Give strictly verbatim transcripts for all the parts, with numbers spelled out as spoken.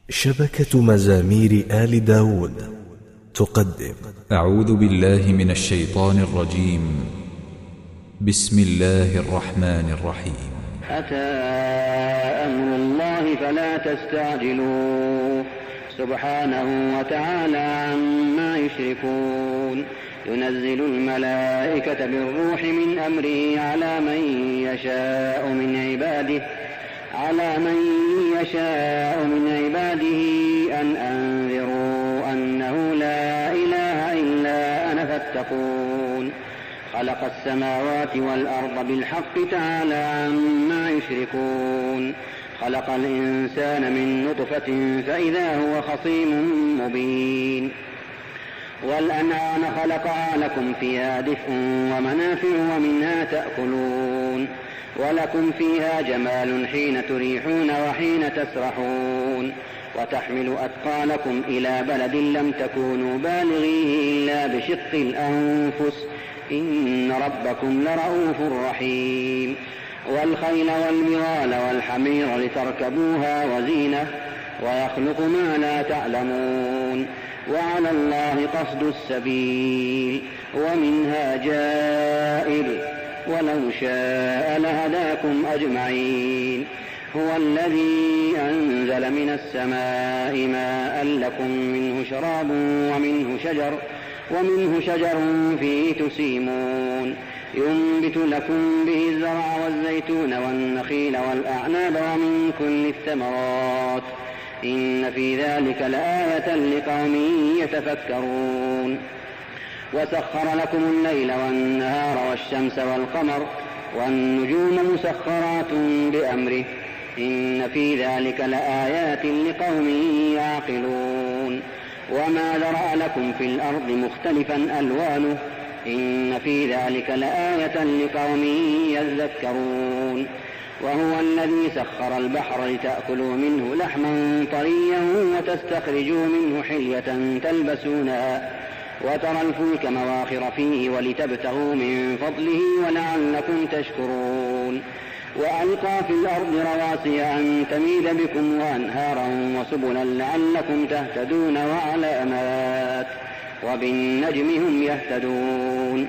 شبكة مزامير آل داود تقدم. أعوذ بالله من الشيطان الرجيم. بسم الله الرحمن الرحيم. أتى أمر الله فلا تستعجلوه سبحانه وتعالى عما يشركون. ينزل الملائكة بالروح من أمره على من يشاء من عباده على من يشاء من عباده أن أنذروا أنه لا إله إلا أنا فاتقون. خلق السماوات والأرض بالحق تعالى عما يشركون. خلق الإنسان من نطفة فإذا هو خصيم مبين. والأنعام خلقها لكم فيها دفء ومنافع ومنها تأكلون. ولكم فيها جمال حين تريحون وحين تسرحون. وتحمل أثقالكم إلى بلد لم تكونوا بالغيه إلا بشق الأنفس إن ربكم لرؤوف رحيم. والخيل والبغال والحمير لتركبوها وزينة ويخلق ما لا تعلمون. وعلى الله قصد السبيل ومنها جائر ولو شاء لهداكم أجمعين. هو الذي أنزل من السماء ماء لكم منه شراب ومنه شجر ومنه شجر فيه تسيمون. ينبت لكم به الزرع والزيتون والنخيل والأعناب ومن كل الثمرات إن في ذلك لآية لقوم يتفكرون. وسخر لكم الليل والنهار والشمس والقمر والنجوم مسخرات بأمره إن في ذلك لآيات لقوم يعقلون. وما ذرأ لكم في الأرض مختلفا ألوانه إن في ذلك لآية لقوم يذكرون. وهو الذي سخر البحر لتأكلوا منه لحما طريا وتستخرجوا منه حلية تلبسونها وترى الفلك مواخر فيه ولتبتغوا من فضله ولعلكم تشكرون. وألقى في الأرض رواسي أن تميد بكم وأنهارا وسبلا لعلكم تهتدون وعلامات وبالنجم هم يهتدون.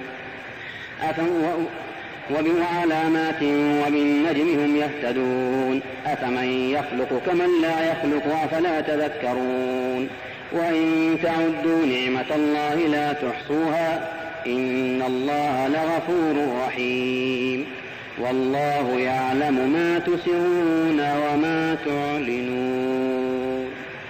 وبعلامات وبالنجم هم يهتدون. أفمن يخلق كمن لا يخلق أفلا تذكرون. وإن تعدوا نعمة الله لا تحصوها إن الله لغفور رحيم. والله يعلم ما تسرون وما تعلنون.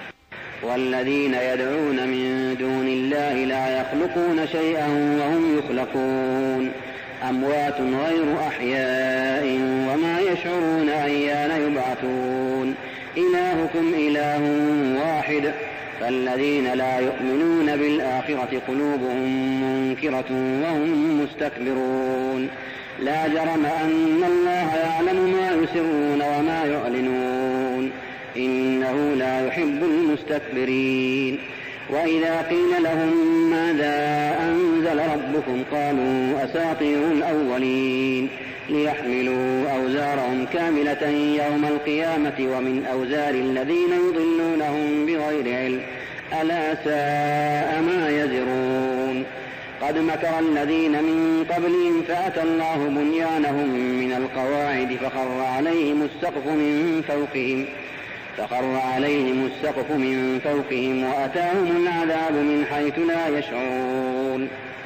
والذين يدعون من دون الله لا يخلقون شيئا وهم يخلقون. أموات غير أحياء وما يشعرون أيان يبعثون. إلهكم إله واحد فالذين لا يؤمنون بالآخرة قلوبهم منكرة وهم مستكبرون. لا جرم أن الله يعلم ما يسرون وما يعلنون إنه لا يحب المستكبرين. وإذا قيل لهم ماذا أنزل ربكم قالوا أساطير الأولين ليحملوا أوزارهم كاملة يوم القيامة ومن أوزار الذين يضلونهم بغير علم ألا ساء ما يزرون. قد مكر الذين من قبلهم فأتى الله بنيانهم من القواعد فخر عليهم السقف من فوقهم فخر عليهم السقف من فوقهم وأتاهم العذاب من حيث لا يشعرون.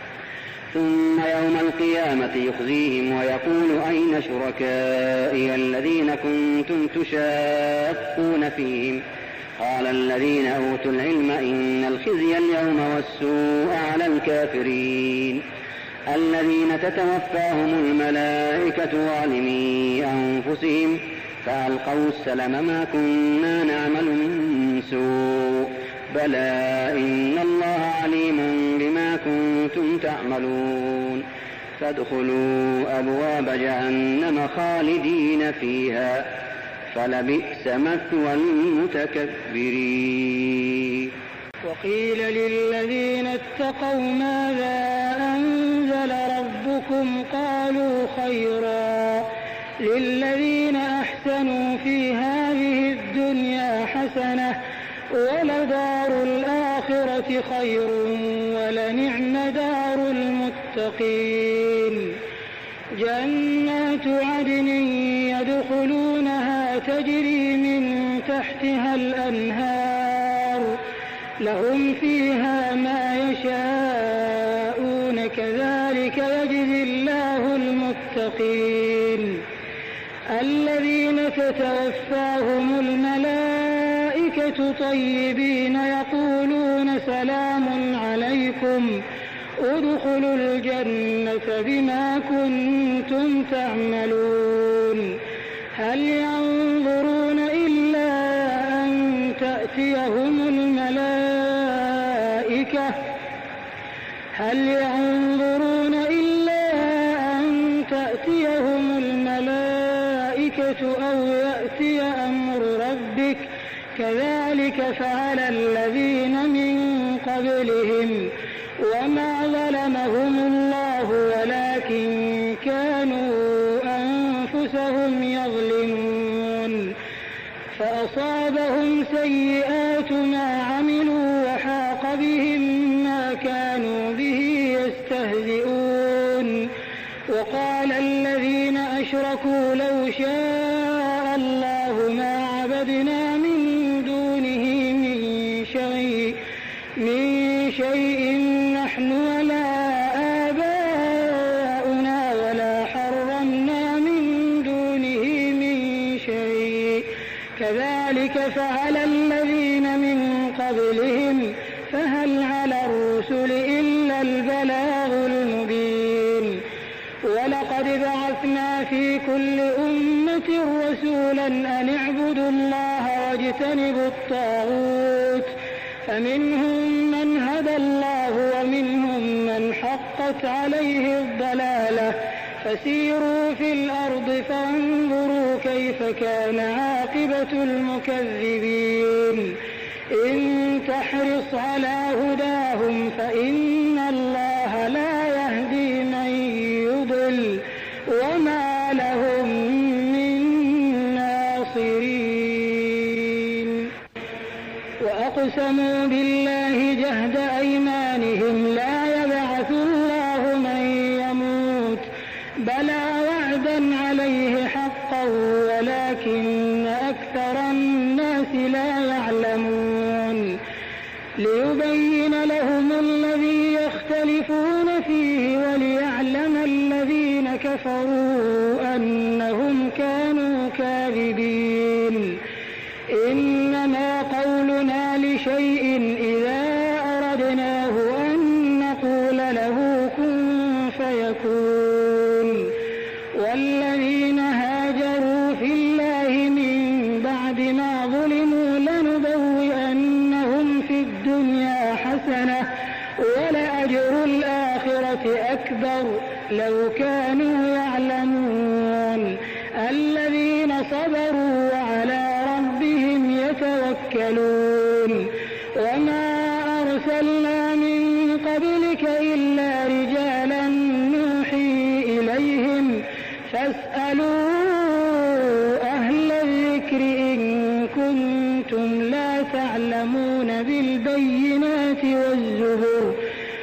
ثم يوم القيامة يخزيهم ويقول أين شركائي الذين كنتم تشاقون فيهم قال الذين أوتوا العلم إن الخزي اليوم والسوء على الكافرين الذين تتوفاهم الملائكة ظالمي أنفسهم فألقوا السلم ما كنا نعمل من سوء بلى إن الله عليم بما كنتم تعملون. فادخلوا أبواب جهنم خالدين فيها فلبئس مثوى المتكبرين. وقيل للذين اتقوا ماذا أنزل ربكم قالوا خيرا للذين أحسنوا في هذه الدنيا حسنة ولدار الآخرة خير ولنعم دار المتقين. جنات عدن يدخلونها تجري من تحتها الأنهار لهم فيها ما يشاءون كذلك يجزي الله المتقين. الذين تتوفاهم الملائكة طيبين يقولون سلام عليكم ادخلوا الجنة بما كنتم تعملون. هل ينظرون إلا أن تأتيهم الملائكة هل ينظرون إلا أن تأتيهم الملائكة أو يأتي أمر ربك كذلك فعل الذين من قبلهم وما ظلمهم الله ولكن كانوا أنفسهم يظلمون. فأصابهم سيئات ما عملوا وحاق بهم ما كانوا به يستهزئون. وقال الذين أشركوا لو شاء الله ما عبدنا من دونه من شيء من شيء نحن ولا آباؤنا ولا حرمنا من دونه من شيء كذلك فعل الذين من قبلهم فهل على الرسل إلا البلاغ المبين. ولقد بعثنا في كل أمة رسولا أن اعبدوا الله واجتنبوا الطاغوت فمنهم من هدى الله ومنهم من حقت عليه الضلالة فسيروا في الأرض فانظروا كيف كان عاقبة المكذبين. إن تحرص على هداهم فإن الله لا يهدي من يضل وما لهم من ناصرين. وأقسموا بالله جهد أيمانهم لا يبعث الله من يموت بلى وعدا عليه حقا ولكن أكثر الناس لا يعلمون. ليبين لهم الذي يختلفون فيه وليعلم الذين كفروا أنهم كانوا كاذبين. إنما قولنا لشيء إذا أردناه أن نقول له كن فيكون. والذين هاجروا في الله من بعد ما ظلموا لنبوئنهم في الدنيا حسنة ولأجر الآخرة أكبر لو كانوا يعلمون. الذين صبروا وعلى ربهم يتوكلون. وما أرسلنا من قبلك إلا رجالا نوحي إليهم فاسألوا أهل الذكر إن كنتم لا تعلمون بالبينات والزبر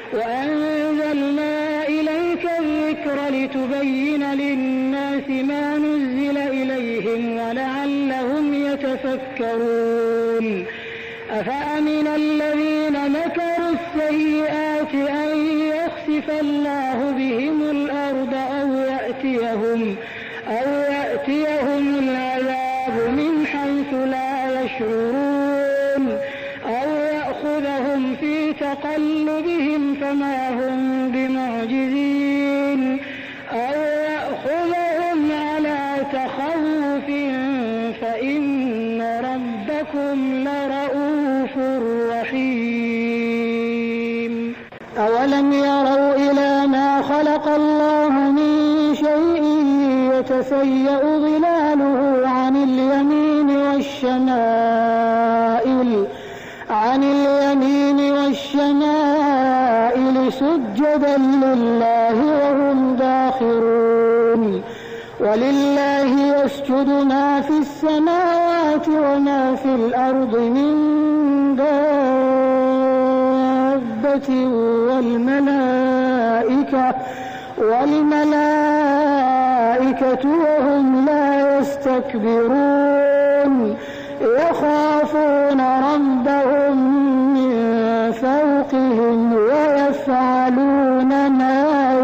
وأنزلنا إليك الذكر لتبين للناس ما نزل إليهم ولعلهم يتفكرون. أفأمن الذين مكروا السيئات أن يخسف الله بهم الأرض أو يأتيهم أو يأتيهم العذاب من حيث لا يشعرون أو يأخذهم في تقلبهم فما هم بمعجزين أو يأخذهم على تخوف فإن ربكم لرؤوف رحيم. أولم يروا إلى ما خلق الله من شيء يتفيأ ظلاله عن اليمين والشمائل عن اليمين والشمائل سجدا لله وهم داخرون. ولله يسجد ما في السماوات وما في الأرض من دابة والملائكة والملائكة وهم لا يستكبرون يخافون ربهم من فوقهم ويفعلون ما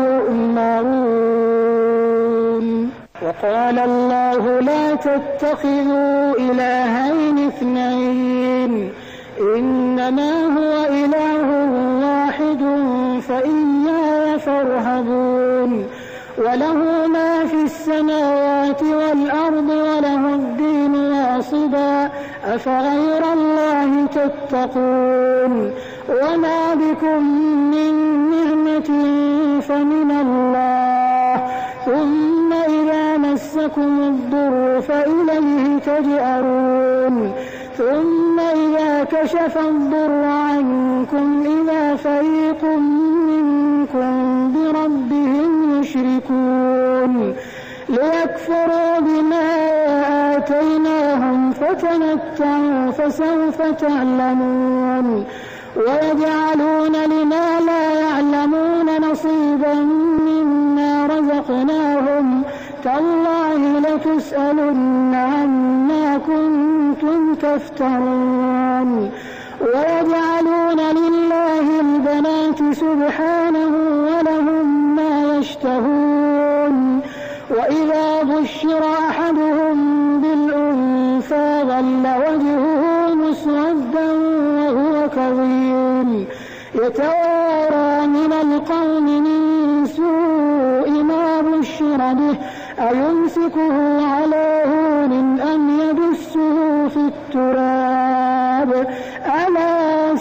يؤمرون. وقال الله لا تتخذوا إلهين اثنين إنما هو إله واحد فإياي فارهبون. وله ما في السماوات والأرض وله الدين واصبا أفغير الله تتقون. وما بكم من نعمة فمن الله ثم إذا مسكم الضر فإليه تجأرون ثم إذا كشف الضر عنكم إذا فريق منكم بربهم يشركون ليكفروا بما آتيناهم فتمتعوا فسوف تعلمون. ويجعلون لما لا يعلمون نصيبا مما رزقناهم تالله لتسألن عما كنتم تفترون. ويجعلون لله البنات سبحانه ولهم ما يشتهون. وإذا بشر أحدهم بالأنثى ظل وجهه مسودا وهو كظيم يتوارى من القوم من سوء ما بشر به أيمسكه على هون أم يدسه في التراب ألا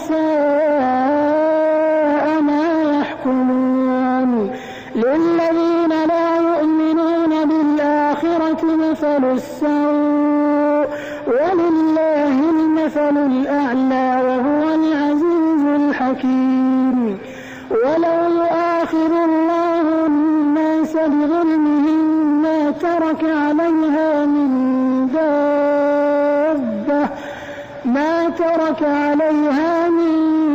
ساء ما يحكمون. للذين لا يؤمنون بالآخرة مثل السوء ولله المثل الأعلى وهو العزيز الحكيم. ولو يؤاخذ الله الناس بظلمهم ما ترك عليها من دابة ما ترك عليها من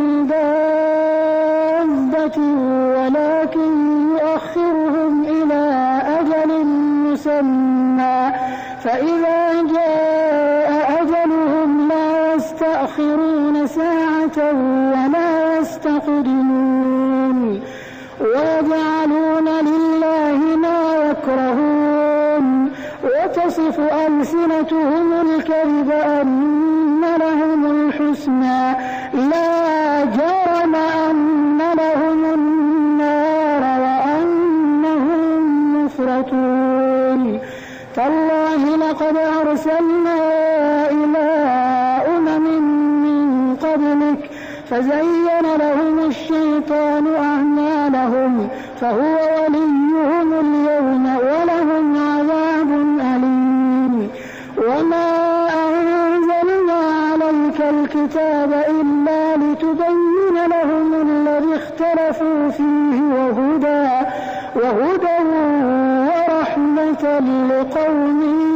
دابة ولكن يؤخرهم إلى أجل مسمى فإذا جاء أجلهم لا يستأخرون ساعة ولا يستقدمون. ويجعلون لله ما يكرهون وتصف ألسنتهم الكذب أن لهم الحسنى لا جرم أن لهم النار وأنهم مفرطون. تالله لقد أرسلنا إلى أمم من قبلك فزين لهم الشيطان أعمالهم فهو وليهم اليوم ولهم عذاب أليم. وما أنزلنا عليك الكتاب إلا لتبين لهم الذي اختلفوا فيه وهدى وهدى ورحمة لقوم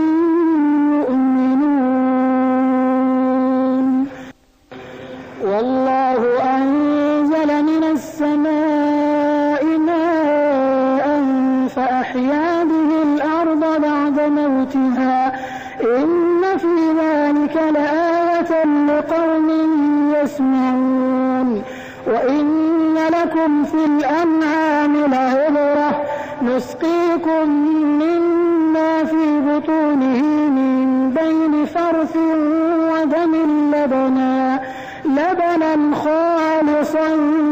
يؤمنون. والله أنزل من السماء ماء فأحيا به الأرض بعد موتها إن في ذلك لآية لقوم يسمعون. وإن لكم في الأنعام لعبرة نسقيكم مما في بطونه من بين فرث ودم لبنا لبنا خالصا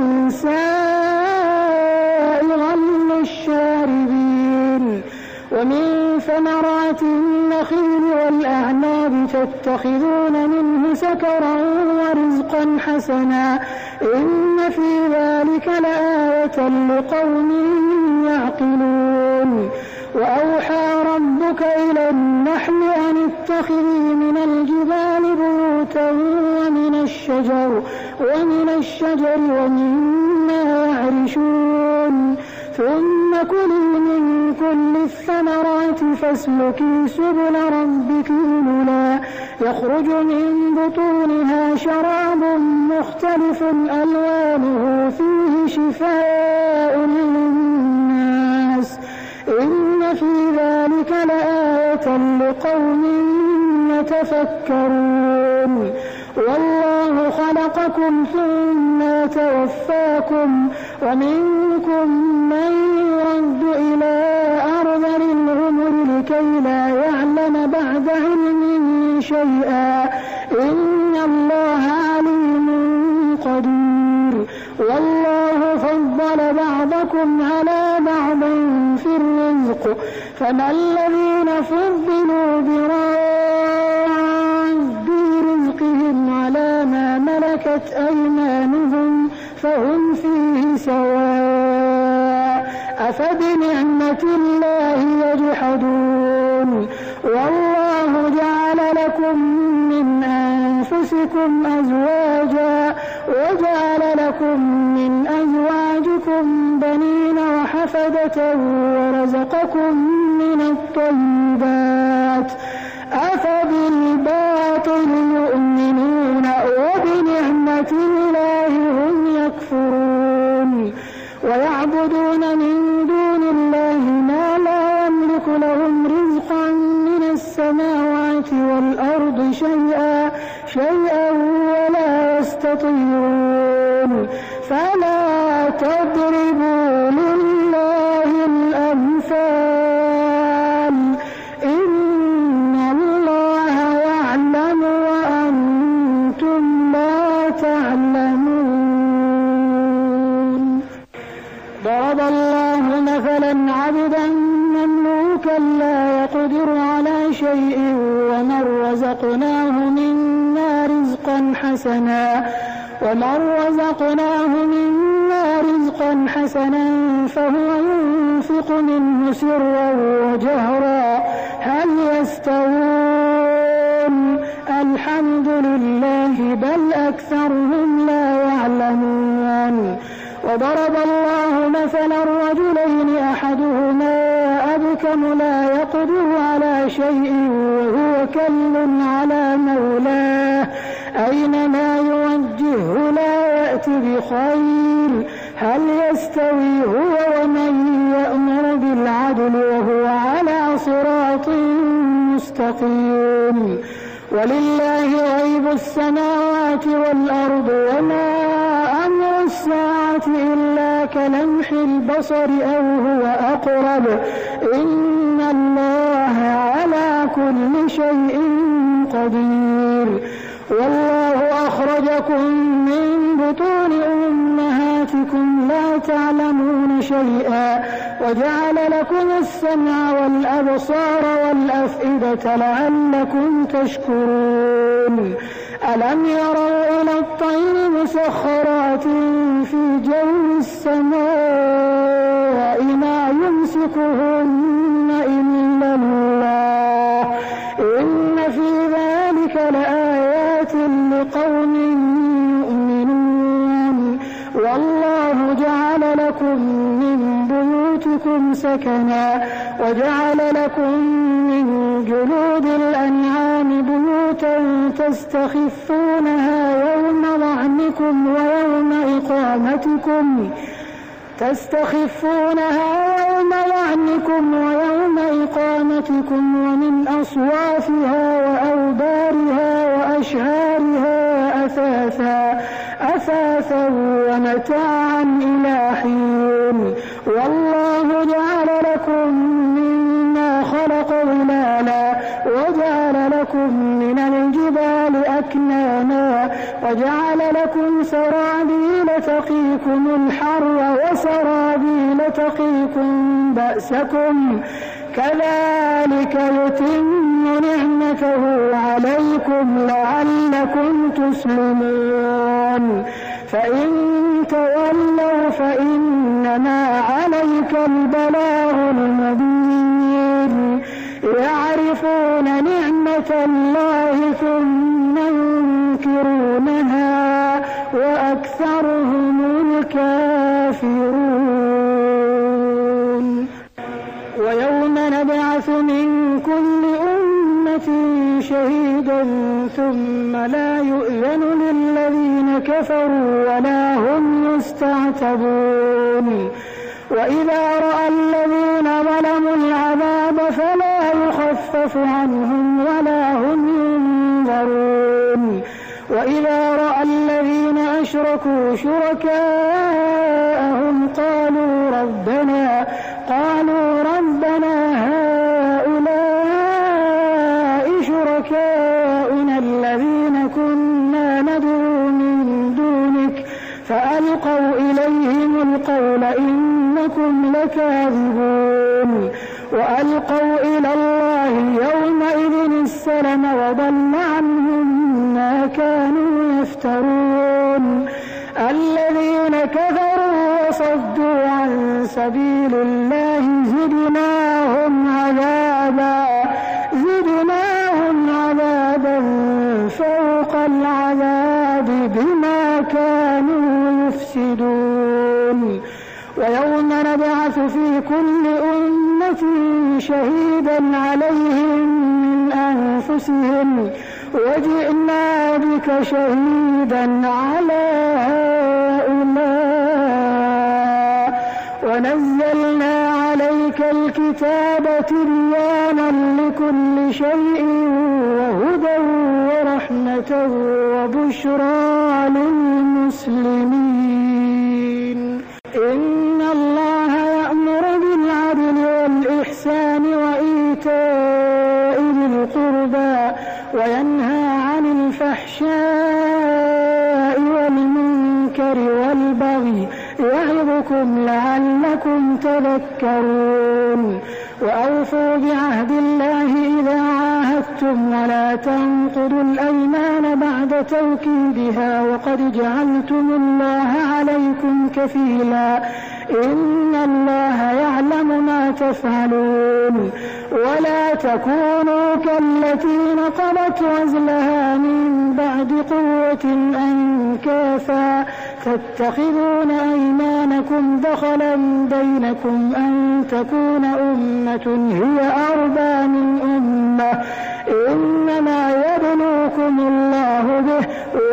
سائغا للشاربين. ومن ثمرات النخيل والأعناب تتخذون منه سكرا ورزقا حسنا إن في ذلك لآية لقوم يعقلون. وأوحى ربك إلى النحل أن اتخذي من الجبال بيوتا ومن الشجر ومن الشجر ومما يعرشون ثم كلي من كل الثمرات فاسلكي سبل ربك ذللا يخرج من بطونها شراب مختلف مختلف ألوانه فيه شفاء للناس إن في ذلك لآية لقوم يتفكرون والله خلقكم ثم يتوفاكم ومنكم من يرد إلى أرذل العمر لكي لا يعلم بعد علم شيئا إن الله عليم قدير والله فضل بعضكم على بعض في الرزق فما الذين فضلوا براد رزقهم على ما ملكت أيمانهم فهم فيه سواء أفبنعمة الله يجحدون والله جعل لكم من أنفسكم أزواجا وجعل لكم من أزواجكم بنين وحفدة ورزقكم من الطيبات أفبالباطل يؤمنون وبنعمة الله هم يكفرون ويعبدون من دون الله ما لا يملك لهم رزقا من السماوات والأرض شيئا شيئا ولا يستطيعون فلا تضربوا لله الأمثال إن الله يعلم وأنتم لا تعلمون ضرب الله مثلا عبدا مملوكا لا يقدر على شيء ومن رزقناه منا رزقا حسنا ومن رزقناه منا رزقا حسنا فهو ينفق منه سرا وجهرا هل يستوون الحمد لله بل أكثرهم لا يعلمون وضرب الله مثلا رجلين أحدهما أبكم لا يقدر على شيء وهو كل على مولاه أينما يوجهه لا يأتي بخير هل يستوي هو ومن يأمر بالعدل وهو على صراط مستقيم ولله غيب السماوات والأرض وما أمر الساعة إلا كلمح البصر أو هو أقرب إن الله على كل شيء قدير والله أخرجكم من بطون أمهاتكم لا تعلمون شيئا وجعل لكم السمع والأبصار والأفئدة لعلكم تشكرون ألم يروا إلى الطير مسخرات في جو السماء ما يمسكهن إلا الله إن في ذلك لآيات لقوم يؤمنون والله جعل لكم من بيوتكم سكنا وجعل لكم من جلود الأنعام بيوتا تستخفونها يوم ظعنكم ويوم إقامتكم تستخفونها يوم ظعنكم ويوم إقامتكم ومن أصوافها وأوبارها وأشعارها أثاثا أثاثا ومتاعا إلى حين والله جعل لكم مما خلق ظلالا وجعل لكم من الجبال أكنانا وجعل لكم سرابيل تقيكم الحر وسرابيل تقيكم بأسكم كذلك يتم نعمته عليكم لعلكم تسلمون فإن تولوا فإنما عليك البلاغ المبين يعرفون نعمة الله ثم ينكرونها وأكثرهم الكافرون ويوم نبعث من كل أمة شهيدا ثم لا يؤذن للذين كفروا ولا هم يستعتبون وإذا رأى الذين ظلموا العذاب فلا يخفف عنهم ولا هم ينذرون وإذا رأى الذين أشركوا شركاءهم قالوا ربنا قالوا ربنا هؤلاء شركاؤنا الذين كنا ندعو من دونك فألقوا إليهم القول إنكم لكاذبون وألقوا إلى الله يومئذ السلم وضل عنهم ما كانوا يفترون الذين كفروا وصدوا عن سبيل الله زدناهم عذابا زدناهم عذابا فوق العذاب بما كانوا يفسدون ويوم نبعث في كل أمة شهيدا عليهم من أنفسهم وجئنا بك شهيدا على هؤلاء ونزلنا عليك الكتاب تبيانا لكل شيء وهدى ورحمة وبشرى للمسلمين إن الله يأمر بالعدل والإحسان وإيتاء ذي القربى وينهى عن الفحشاء والمنكر والبغي يعظكم لعلكم تذكرون وأوفوا بعهد الله إذا عاهدتم ولا تنقضوا الأيمان بعد توكيدها وقد جعلتم الله عليكم كفيلا إن الله يعلم ما تفعلون ولا تكونوا كالتي نقضت غزلها من بعد قوة أنكاثا تتخذون أيمانكم دخلا بينكم أن تكون أمة هي أربى من أمة إنما يبلوكم الله به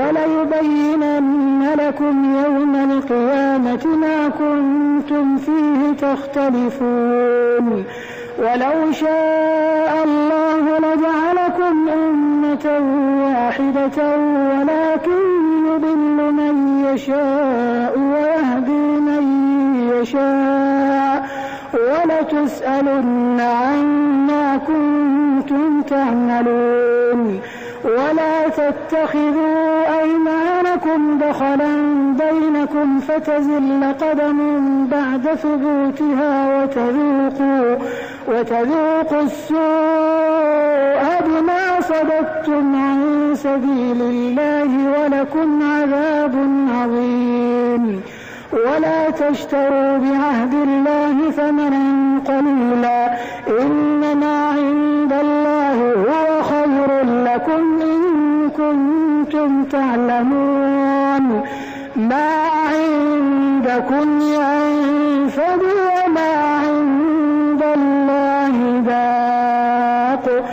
وليبينن لكم يوم القيامة ما كنتم فيه تختلفون ولو شاء الله لجعلكم أمة واحدة ولكن يضل من يشاء ويهدي من يشاء ولتسألن عما كنتم تعملون ولا تتخذوا أيمانكم دخلا بينكم فتزل قدم بعد ثبوتها وتذوقوا, وتذوقوا السوء بما صددتم عن سبيل الله ولكم عذاب عظيم ولا تشتروا بعهد الله ثمنا قليلا إنما عند الله هو خير لكم إن كنتم تعلمون ما عندكم ينفد وما عند الله باق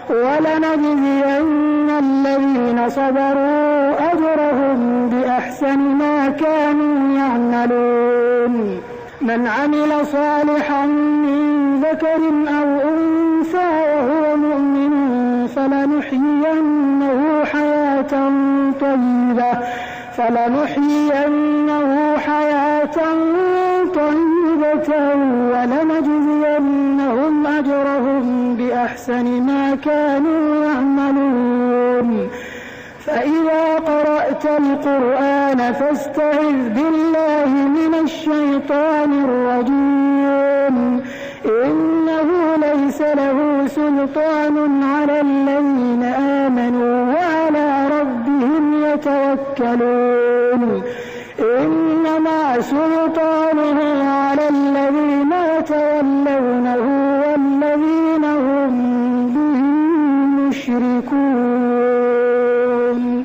ولنجزين الذين صبروا أجرهم بأحسن ما كانوا يعملون من عمل صالحا من ذكر أو أنثى وهو مؤمن فلنحيينه حياة طيبة فلنحيينه حياة طيبة ولنجزينهم أجرهم بأحسن ما كانوا يعملون فإذا قرأت القرآن فاستعذ بالله من الشيطان الرجيم إنه ليس له سلطان على الذين آمنوا وعلى ربهم يتوكلون إنما سلطانه على الذين يتولونه والذين هم به مشركون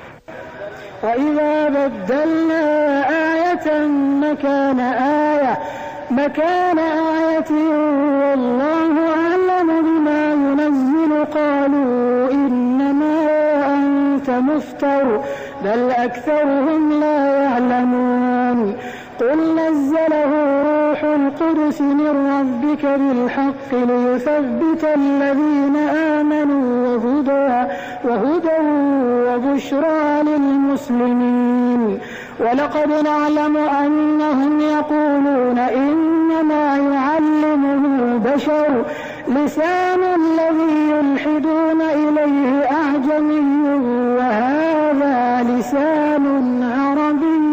وإذا بدلنا آية مكان آية مكان آية والله أعلم بما ينزل قالوا إنما أنت مفتر بل أكثرهم لا يعلمون قل نزله روح القدس من ربك بالحق ليثبت الذين آمنوا وهدى, وهدى وبشرى للمسلمين ولقد نعلم أنهم يقولون إنما يعلمه بشر لسان الذي يلحدون إليه أعجمي وهذا لسان عربي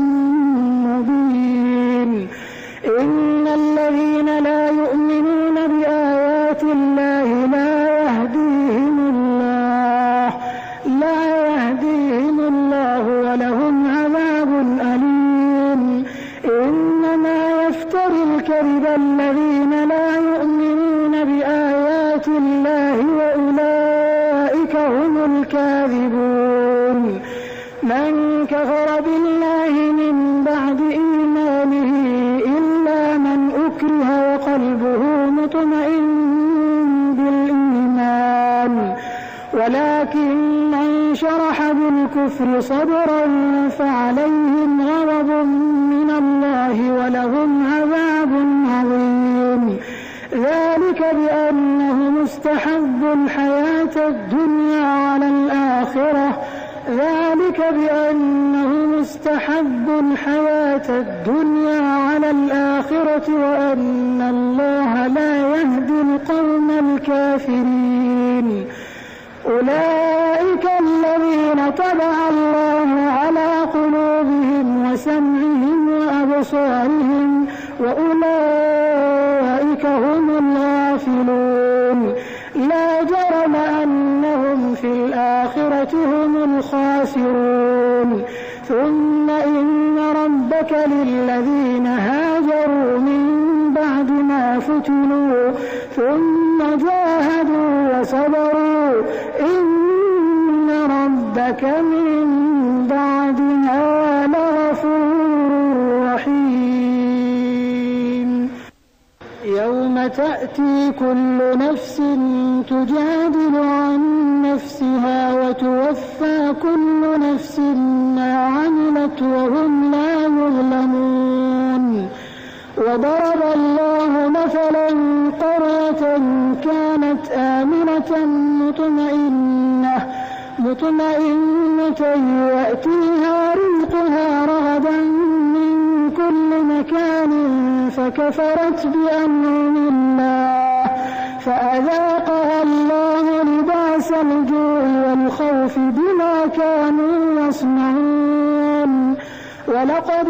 مبين إن الذين لا يؤمنون بآيات الله لا يهديهم الله لا يهديهم الله ولهم عذاب أليم إنما يفتري الكذب الذين لا يؤمنون بآيات الله وأولئك هم الكاذبون من كفر بالله من بعد إيمانه إلا من أكره وقلبه مطمئن بالإيمان ولكن من شرح بالكفر صدرا فعليهم غضب من الله ولهم عذاب عظيم ذلك بأنهم استحبوا الحياة الدنيا على الآخرة ذلك بأنهم استحبوا الحياة الدنيا على الآخرة وأن الله لا يهدي القوم الكافرين أولئك الذين طبع الله على قلوبهم وسمعهم وأبصارهم وأولئك هم الغافلون لا جرم أنهم في الآخرة هم الخاسرون ثم إن ربك للذين هاجروا من بعد ما فتنوا ثم جاهدوا وصبروا إن ربك من بعدها لغفور رحيم يوم تأتي كل نفس تجادل عن نفسها وتوفى كل نفس ما عملت وهم لا يظلمون وضرب الله مثلا قرية كانت آمنة مطمئنة مطمئنة يأتيها رزقها رغدا من كل مكان فكفرت بأنعم الله فأذاقها الله لباس الجوع والخوف بما كانوا يصنعون ولقد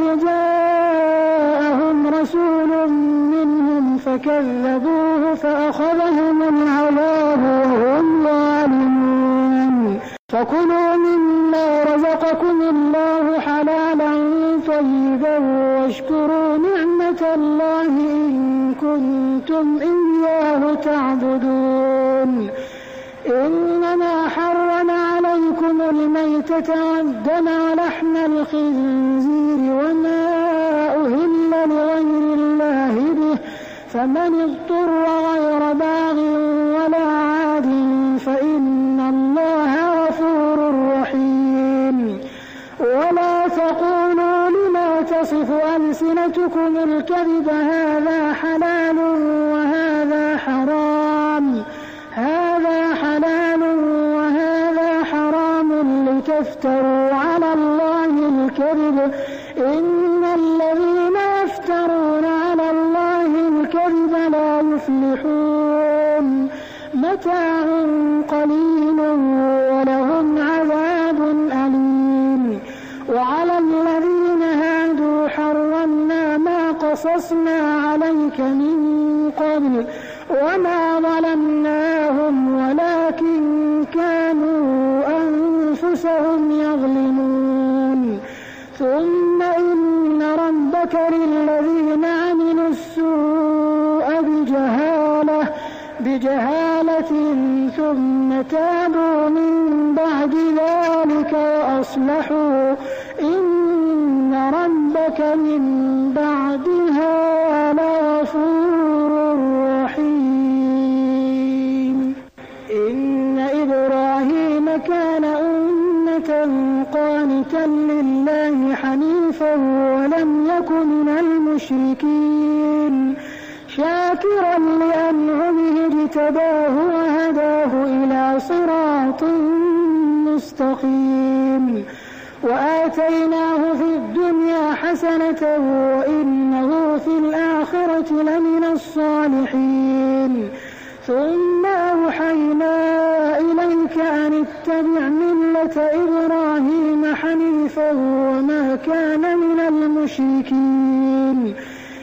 جاءهم رسول منهم فكذبوه فأخذهم العذاب وهم ظالمون فكلوا مما رزقكم الله حلالا طيبا واشكروا نعمة الله إن كنتم إياه تعبدون إنما حرم عليكم الميتة والدم ولحم الخنزير وما أهل لغير الله به فمن اضطر غير باغ ولا عاد فإن الله غفور رحيم ولا تقولوا لما تصف ألسنتكم الكذب هذا حلال وهذا حرام هذا حلال وهذا حرام لتفتروا على الله الكذب إن الذين يفترون على الله الكذب لا يفلحون متاع قليل ولهم عذاب أليم وعلى الذين هادوا حرمنا ما قصصنا عليك من قبل وما ظلمناهم ولكن كانوا أنفسهم يظلمون ثم إن ربك للذين عملوا السوء بجهالة بجهالة ثم تابوا من بعد ذلك وأصلحوا إن ربك من بعدها لغفور رحيم إن إبراهيم كان أمة قانتا لله حنيفا ولم يك من المشركين شاكرا لأنعمه اجتباه وهداه إلى صراط مستقيم وآتيناه في الدنيا حسنة وإنه في الآخرة لمن الصالحين ثم أوحينا إليك أن اتبع ملة إبراهيم حنيفا وما كان من المشركين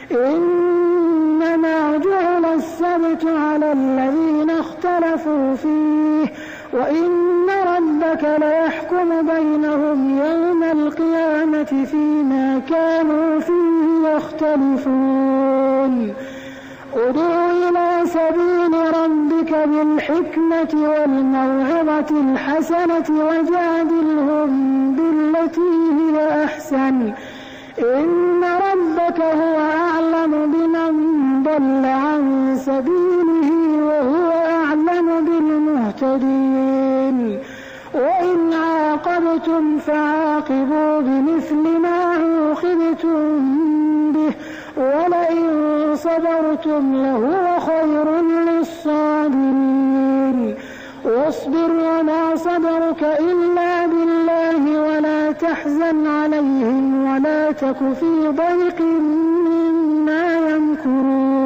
إنما جعل السبت على الذين اختلفوا فيه وإن ربك ليحكم بينهم يوم القيامة فيما كانوا فيه يختلفون ادع إلى سبيل ربك بالحكمة والموعظة الحسنة وجادلهم بالتي هي أحسن إن ربك هو أعلم بمن ضل عن سبيله وهو أعلم بالمهتدين وإن عاقبتم فعاقبوا بمثل ما عوقبتم به ولئن صبرتم لهو خير للصابرين واصبر وما صبرك إلا بالله ولا تحزن عليهم ولا تك في ضيق مما يمكرون